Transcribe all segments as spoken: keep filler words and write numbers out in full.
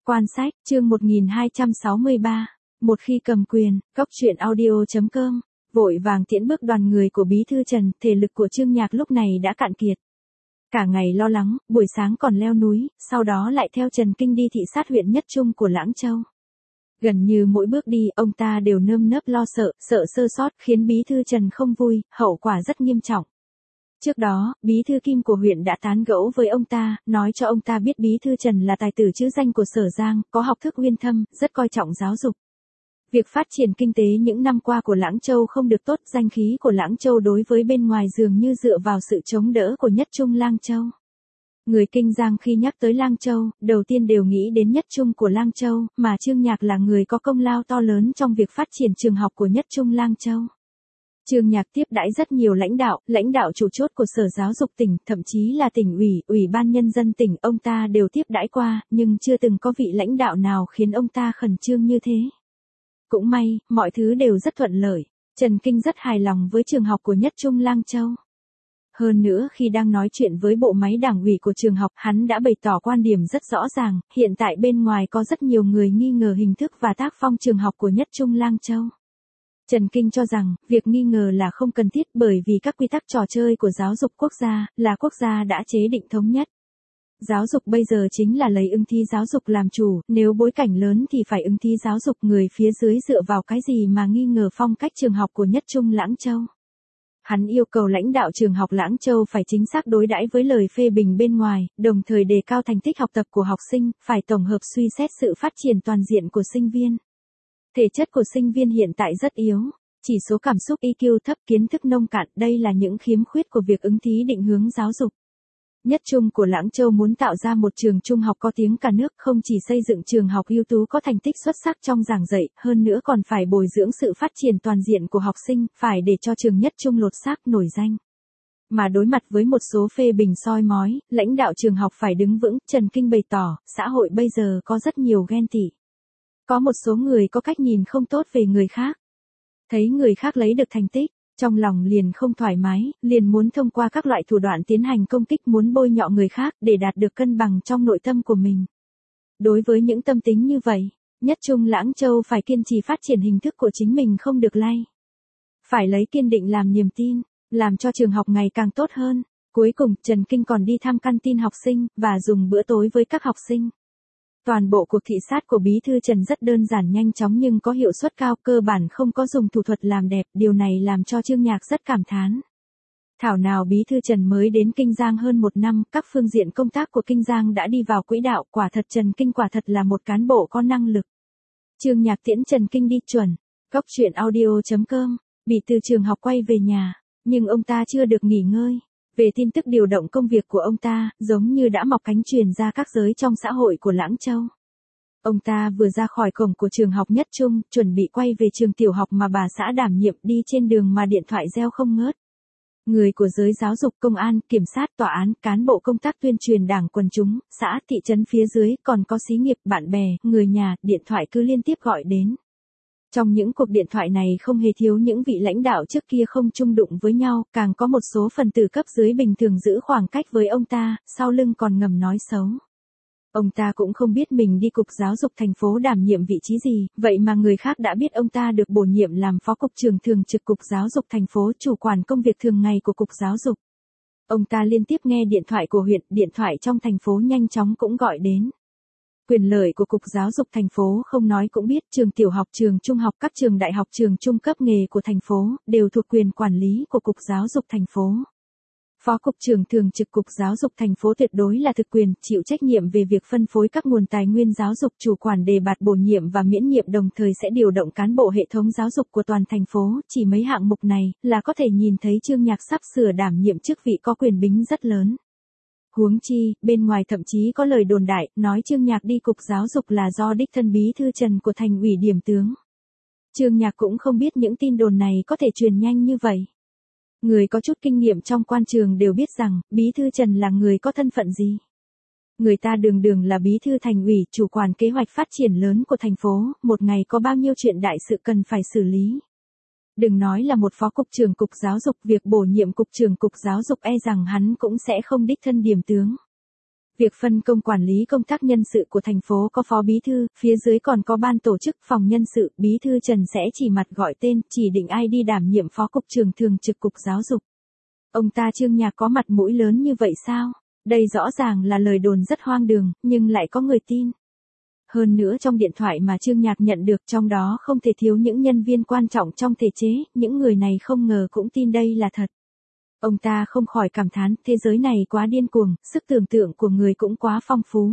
Quan sách, chương một nghìn hai trăm sáu mươi ba. Một khi cầm quyền, Cóc truyện audio chấm com, vội vàng tiễn bước đoàn người của Bí thư Trần, thể lực của Trương Nhạc lúc này đã cạn kiệt. Cả ngày lo lắng, buổi sáng còn leo núi, sau đó lại theo Trần Kinh đi thị sát huyện Nhất Trung của Lãng Châu. Gần như mỗi bước đi, ông ta đều nơm nớp lo sợ, sợ sơ sót, khiến Bí thư Trần không vui, hậu quả rất nghiêm trọng. Trước đó, Bí thư Kim của huyện đã tán gẫu với ông ta, nói cho ông ta biết Bí thư Trần là tài tử chữ danh của Sở Giang, có học thức uyên thâm, rất coi trọng giáo dục. Việc phát triển kinh tế những năm qua của Lãng Châu không được tốt, danh khí của Lãng Châu đối với bên ngoài dường như dựa vào sự chống đỡ của Nhất Trung Lang Châu. Người Kinh Giang khi nhắc tới Lang Châu, đầu tiên đều nghĩ đến Nhất Trung của Lang Châu, mà Trương Nhạc là người có công lao to lớn trong việc phát triển trường học của Nhất Trung Lang Châu. Trương Nhạc tiếp đãi rất nhiều lãnh đạo, lãnh đạo chủ chốt của Sở Giáo dục tỉnh, thậm chí là tỉnh ủy, ủy ban nhân dân tỉnh, ông ta đều tiếp đãi qua, nhưng chưa từng có vị lãnh đạo nào khiến ông ta khẩn trương như thế. Cũng may, mọi thứ đều rất thuận lợi. Trần Kinh rất hài lòng với trường học của Nhất Trung Lang Châu. Hơn nữa khi đang nói chuyện với bộ máy đảng ủy của trường học, hắn đã bày tỏ quan điểm rất rõ ràng, hiện tại bên ngoài có rất nhiều người nghi ngờ hình thức và tác phong trường học của Nhất Trung Lang Châu. Trần Kinh cho rằng, việc nghi ngờ là không cần thiết bởi vì các quy tắc trò chơi của giáo dục quốc gia, là quốc gia đã chế định thống nhất. Giáo dục bây giờ chính là lấy ưng thi giáo dục làm chủ, nếu bối cảnh lớn thì phải ưng thi giáo dục, người phía dưới dựa vào cái gì mà nghi ngờ phong cách trường học của Nhất Trung Lãng Châu. Hắn yêu cầu lãnh đạo trường học Lãng Châu phải chính xác đối đãi với lời phê bình bên ngoài, đồng thời đề cao thành tích học tập của học sinh, phải tổng hợp suy xét sự phát triển toàn diện của sinh viên. Thể chất của sinh viên hiện tại rất yếu, chỉ số cảm xúc i kiu thấp, kiến thức nông cạn, đây là những khiếm khuyết của việc ứng thí định hướng giáo dục. Nhất Trung của Lãng Châu muốn tạo ra một trường trung học có tiếng cả nước, không chỉ xây dựng trường học ưu tú có thành tích xuất sắc trong giảng dạy, hơn nữa còn phải bồi dưỡng sự phát triển toàn diện của học sinh, phải để cho trường Nhất Trung lột xác nổi danh. Mà đối mặt với một số phê bình soi mói, lãnh đạo trường học phải đứng vững, Trần Kinh bày tỏ, xã hội bây giờ có rất nhiều ghen tị. Có một số người có cách nhìn không tốt về người khác. Thấy người khác lấy được thành tích, trong lòng liền không thoải mái, liền muốn thông qua các loại thủ đoạn tiến hành công kích, muốn bôi nhọ người khác để đạt được cân bằng trong nội tâm của mình. Đối với những tâm tính như vậy, Nhất Trung Lãng Châu phải kiên trì phát triển hình thức của chính mình, không được lay. Phải lấy kiên định làm niềm tin, làm cho trường học ngày càng tốt hơn. Cuối cùng, Trần Kinh còn đi thăm căn tin học sinh, và dùng bữa tối với các học sinh. Toàn bộ cuộc thị sát của Bí thư Trần rất đơn giản, nhanh chóng nhưng có hiệu suất cao, cơ bản không có dùng thủ thuật làm đẹp, điều này làm cho Trương Nhạc rất cảm thán. Thảo nào Bí thư Trần mới đến Kinh Giang hơn một năm, các phương diện công tác của Kinh Giang đã đi vào quỹ đạo, quả thật Trần Kinh quả thật là một cán bộ có năng lực. Trương Nhạc tiễn Trần Kinh đi chuẩn. Cóc truyện audio chấm com, bị từ trường học quay về nhà, nhưng ông ta chưa được nghỉ ngơi. Về tin tức điều động công việc của ông ta, giống như đã mọc cánh truyền ra các giới trong xã hội của Lãng Châu. Ông ta vừa ra khỏi cổng của trường học Nhất Trung, chuẩn bị quay về trường tiểu học mà bà xã đảm nhiệm, đi trên đường mà điện thoại reo không ngớt. Người của giới giáo dục, công an, kiểm sát, tòa án, cán bộ công tác tuyên truyền đảng, quần chúng, xã, thị trấn phía dưới, còn có xí nghiệp, bạn bè, người nhà, điện thoại cứ liên tiếp gọi đến. Trong những cuộc điện thoại này không hề thiếu những vị lãnh đạo trước kia không chung đụng với nhau, càng có một số phần tử cấp dưới bình thường giữ khoảng cách với ông ta, sau lưng còn ngầm nói xấu. Ông ta cũng không biết mình đi cục giáo dục thành phố đảm nhiệm vị trí gì, vậy mà người khác đã biết ông ta được bổ nhiệm làm phó cục trưởng thường trực cục giáo dục thành phố, chủ quản công việc thường ngày của cục giáo dục. Ông ta liên tiếp nghe điện thoại của huyện, điện thoại trong thành phố nhanh chóng cũng gọi đến. Quyền lợi của Cục Giáo dục thành phố không nói cũng biết, trường tiểu học, trường trung học, các trường đại học, trường trung cấp nghề của thành phố, đều thuộc quyền quản lý của Cục Giáo dục thành phố. Phó Cục trưởng thường trực Cục Giáo dục thành phố tuyệt đối là thực quyền, chịu trách nhiệm về việc phân phối các nguồn tài nguyên giáo dục, chủ quản đề bạt bổ nhiệm và miễn nhiệm, đồng thời sẽ điều động cán bộ hệ thống giáo dục của toàn thành phố. Chỉ mấy hạng mục này, là có thể nhìn thấy Trương Nhạc sắp sửa đảm nhiệm chức vị có quyền bính rất lớn. Huống chi, bên ngoài thậm chí có lời đồn đại, nói Trương Nhạc đi cục giáo dục là do đích thân Bí thư Trần của thành ủy điểm tướng. Trương Nhạc cũng không biết những tin đồn này có thể truyền nhanh như vậy. Người có chút kinh nghiệm trong quan trường đều biết rằng, Bí thư Trần là người có thân phận gì. Người ta đường đường là Bí thư thành ủy, chủ quản kế hoạch phát triển lớn của thành phố, một ngày có bao nhiêu chuyện đại sự cần phải xử lý. Đừng nói là một phó cục trưởng cục giáo dục, việc bổ nhiệm cục trưởng cục giáo dục e rằng hắn cũng sẽ không đích thân điểm tướng. Việc phân công quản lý công tác nhân sự của thành phố có phó bí thư, phía dưới còn có ban tổ chức phòng nhân sự, bí thư Trần sẽ chỉ mặt gọi tên, chỉ định ai đi đảm nhiệm phó cục trưởng thường trực cục giáo dục. Ông ta Trương Nhạc có mặt mũi lớn như vậy sao? Đây rõ ràng là lời đồn rất hoang đường, nhưng lại có người tin. Hơn nữa trong điện thoại mà Trương Nhạc nhận được trong đó không thể thiếu những nhân viên quan trọng trong thể chế, những người này không ngờ cũng tin đây là thật. Ông ta không khỏi cảm thán, thế giới này quá điên cuồng, sức tưởng tượng của người cũng quá phong phú.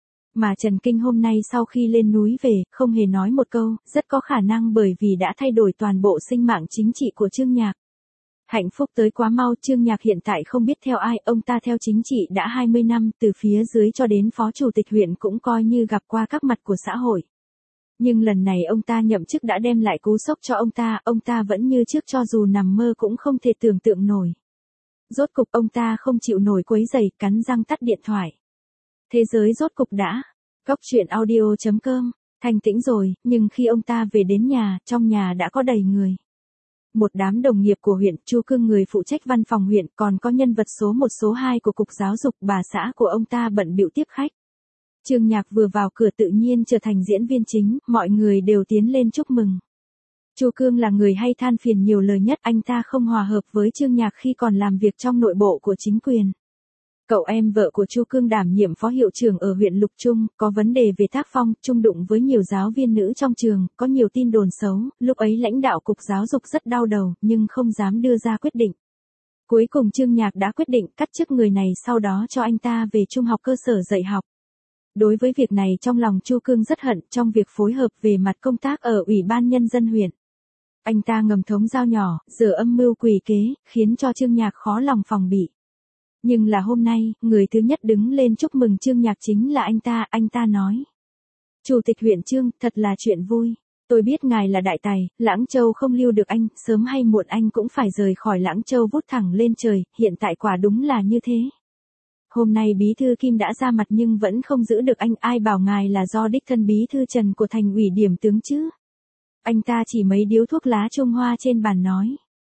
Mà Trần Kinh hôm nay sau khi lên núi về, không hề nói một câu, rất có khả năng bởi vì đã thay đổi toàn bộ sinh mạng chính trị của Trương Nhạc. Hạnh phúc tới quá mau, Trương Nhạc hiện tại không biết theo ai, ông ta theo chính trị đã hai mươi năm, từ phía dưới cho đến phó chủ tịch huyện cũng coi như gặp qua các mặt của xã hội. Nhưng lần này ông ta nhậm chức đã đem lại cú sốc cho ông ta, ông ta vẫn như trước cho dù nằm mơ cũng không thể tưởng tượng nổi. Rốt cục ông ta không chịu nổi quấy rầy, cắn răng tắt điện thoại. Thế giới rốt cục đã. Góc truyện audio chấm com, thanh tĩnh rồi, nhưng khi ông ta về đến nhà, trong nhà đã có đầy người. Một đám đồng nghiệp của huyện, Chu Cương người phụ trách văn phòng huyện, còn có nhân vật số một số hai của cục giáo dục, bà xã của ông ta bận bịu tiếp khách. Trương Nhạc vừa vào cửa tự nhiên trở thành diễn viên chính, mọi người đều tiến lên chúc mừng. Chu Cương là người hay than phiền nhiều lời nhất, anh ta không hòa hợp với Trương Nhạc khi còn làm việc trong nội bộ của chính quyền. Cậu em vợ của Chu Cương đảm nhiệm phó hiệu trưởng ở huyện Lục Trung, có vấn đề về tác phong, chung đụng với nhiều giáo viên nữ trong trường, có nhiều tin đồn xấu, lúc ấy lãnh đạo cục giáo dục rất đau đầu, nhưng không dám đưa ra quyết định. Cuối cùng Trương Nhạc đã quyết định cắt chức người này, sau đó cho anh ta về trung học cơ sở dạy học. Đối với việc này trong lòng Chu Cương rất hận, trong việc phối hợp về mặt công tác ở Ủy ban Nhân dân huyện. Anh ta ngầm thống dao nhỏ, giờ âm mưu quỷ kế, khiến cho Trương Nhạc khó lòng phòng bị. Nhưng là hôm nay, người thứ nhất đứng lên chúc mừng Trương Nhạc chính là anh ta, anh ta nói. Chủ tịch huyện Trương, thật là chuyện vui. Tôi biết ngài là đại tài, Lãng Châu không lưu được anh, sớm hay muộn anh cũng phải rời khỏi Lãng Châu vút thẳng lên trời, hiện tại quả đúng là như thế. Hôm nay bí thư Kim đã ra mặt nhưng vẫn không giữ được anh, ai bảo ngài là do đích thân bí thư Trần của thành ủy điểm tướng chứ. Anh ta chỉ mấy điếu thuốc lá Trung Hoa trên bàn nói.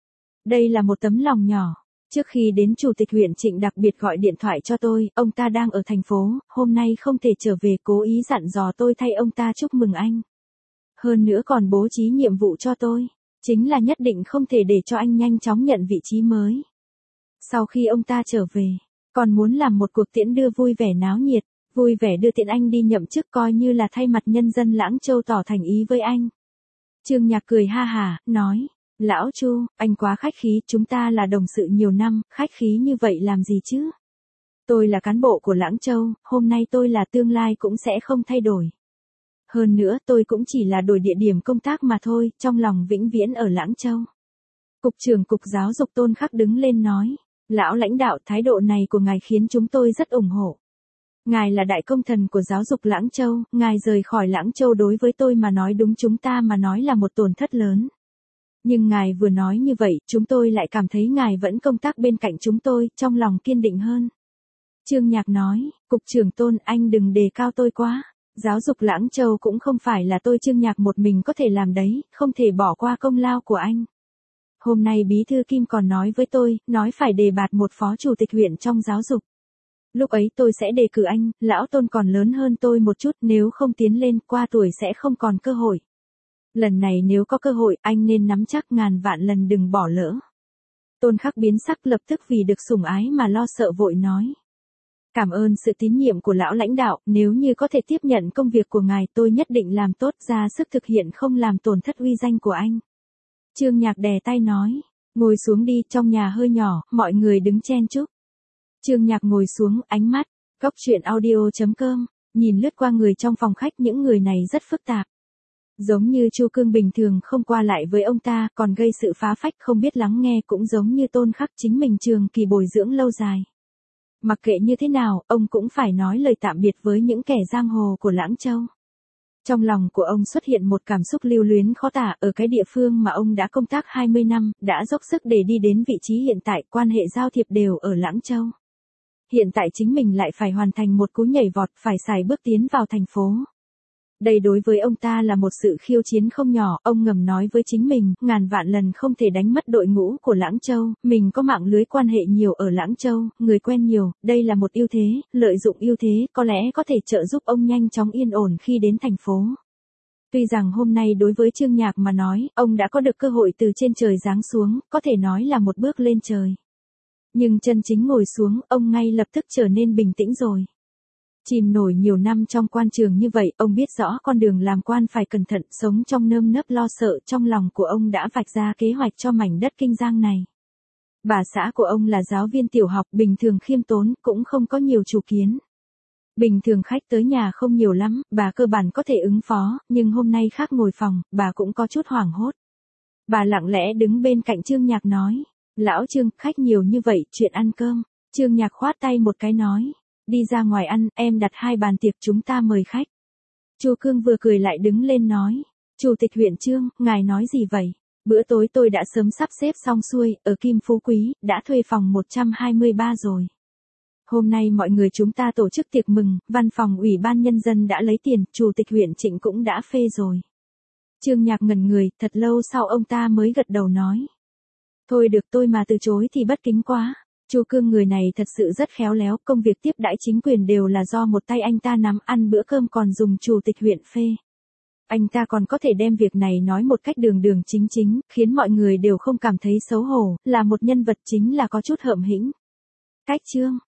Đây là một tấm lòng nhỏ. Trước khi đến Chủ tịch huyện Trịnh đặc biệt gọi điện thoại cho tôi, ông ta đang ở thành phố, hôm nay không thể trở về, cố ý dặn dò tôi thay ông ta chúc mừng anh. Hơn nữa còn bố trí nhiệm vụ cho tôi, chính là nhất định không thể để cho anh nhanh chóng nhận vị trí mới. Sau khi ông ta trở về, còn muốn làm một cuộc tiễn đưa vui vẻ náo nhiệt, vui vẻ đưa tiễn anh đi nhậm chức coi như là thay mặt nhân dân Lãng Châu tỏ thành ý với anh. Trương Nhạc cười ha hả, nói. Lão Chu, anh quá khách khí, chúng ta là đồng sự nhiều năm, khách khí như vậy làm gì chứ? Tôi là cán bộ của Lãng Châu, hôm nay tôi là tương lai cũng sẽ không thay đổi. Hơn nữa tôi cũng chỉ là đổi địa điểm công tác mà thôi, trong lòng vĩnh viễn ở Lãng Châu. Cục trưởng Cục Giáo dục Tôn Khắc đứng lên nói. Lão lãnh đạo, thái độ này của ngài khiến chúng tôi rất ủng hộ. Ngài là đại công thần của giáo dục Lãng Châu, ngài rời khỏi Lãng Châu đối với tôi mà nói đúng chúng ta mà nói là một tổn thất lớn. Nhưng ngài vừa nói như vậy, chúng tôi lại cảm thấy ngài vẫn công tác bên cạnh chúng tôi, trong lòng kiên định hơn. Trương Nhạc nói, Cục trưởng Tôn, anh đừng đề cao tôi quá. Giáo dục Lãng Châu cũng không phải là tôi Trương Nhạc một mình có thể làm đấy, không thể bỏ qua công lao của anh. Hôm nay bí thư Kim còn nói với tôi, nói phải đề bạt một phó chủ tịch huyện trong giáo dục. Lúc ấy tôi sẽ đề cử anh, lão Tôn còn lớn hơn tôi một chút, nếu không tiến lên qua tuổi sẽ không còn cơ hội. Lần này nếu có cơ hội, anh nên nắm chắc, ngàn vạn lần đừng bỏ lỡ. Tôn Khắc biến sắc, lập tức vì được sủng ái mà lo sợ vội nói. Cảm ơn sự tín nhiệm của lão lãnh đạo, nếu như có thể tiếp nhận công việc của ngài tôi nhất định làm tốt, ra sức thực hiện không làm tổn thất uy danh của anh. Trương Nhạc đè tay nói, ngồi xuống đi, trong nhà hơi nhỏ, mọi người đứng chen chúc. Trương Nhạc ngồi xuống, ánh mắt, góc truyện audio chấm com, nhìn lướt qua người trong phòng khách, những người này rất phức tạp. Giống như Chu Cương bình thường không qua lại với ông ta, còn gây sự phá phách không biết lắng nghe, cũng giống như Tôn Khắc chính mình trường kỳ bồi dưỡng lâu dài. Mặc kệ như thế nào, ông cũng phải nói lời tạm biệt với những kẻ giang hồ của Lãng Châu. Trong lòng của ông xuất hiện một cảm xúc lưu luyến khó tả, ở cái địa phương mà ông đã công tác hai mươi năm, đã dốc sức để đi đến vị trí hiện tại, quan hệ giao thiệp đều ở Lãng Châu. Hiện tại chính mình lại phải hoàn thành một cú nhảy vọt, phải xài bước tiến vào thành phố. Đây đối với ông ta là một sự khiêu chiến không nhỏ, ông ngầm nói với chính mình, ngàn vạn lần không thể đánh mất đội ngũ của Lãng Châu, mình có mạng lưới quan hệ nhiều ở Lãng Châu, người quen nhiều, đây là một ưu thế, lợi dụng ưu thế có lẽ có thể trợ giúp ông nhanh chóng yên ổn khi đến thành phố. Tuy rằng hôm nay đối với Trương Nhạc mà nói, ông đã có được cơ hội từ trên trời giáng xuống, có thể nói là một bước lên trời. Nhưng chân chính ngồi xuống, ông ngay lập tức trở nên bình tĩnh rồi. Chìm nổi nhiều năm trong quan trường như vậy, ông biết rõ con đường làm quan phải cẩn thận, sống trong nơm nớp lo sợ, trong lòng của ông đã vạch ra kế hoạch cho mảnh đất Kinh Giang này. Bà xã của ông là giáo viên tiểu học, bình thường khiêm tốn, cũng không có nhiều chủ kiến. Bình thường khách tới nhà không nhiều lắm, bà cơ bản có thể ứng phó, nhưng hôm nay khác ngồi phòng, bà cũng có chút hoảng hốt. Bà lặng lẽ đứng bên cạnh Trương Nhạc nói, lão Trương, khách nhiều như vậy, chuyện ăn cơm. Trương Nhạc khoát tay một cái nói, đi ra ngoài ăn, em đặt hai bàn tiệc chúng ta mời khách. Chu Cương vừa cười lại đứng lên nói, Chủ tịch huyện Trương, ngài nói gì vậy? Bữa tối tôi đã sớm sắp xếp xong xuôi, ở Kim Phú Quý, đã thuê phòng một trăm hai mươi ba rồi. Hôm nay mọi người chúng ta tổ chức tiệc mừng, văn phòng ủy ban nhân dân đã lấy tiền, Chủ tịch huyện Trịnh cũng đã phê rồi. Trương Nhạc ngẩn người, thật lâu sau ông ta mới gật đầu nói. Thôi được, tôi mà từ chối thì bất kính quá. Chu Cương người này thật sự rất khéo léo, công việc tiếp đãi chính quyền đều là do một tay anh ta nắm, ăn bữa cơm còn dùng chủ tịch huyện phê. Anh ta còn có thể đem việc này nói một cách đường đường chính chính, khiến mọi người đều không cảm thấy xấu hổ, là một nhân vật chính là có chút hợm hĩnh. Cách Trương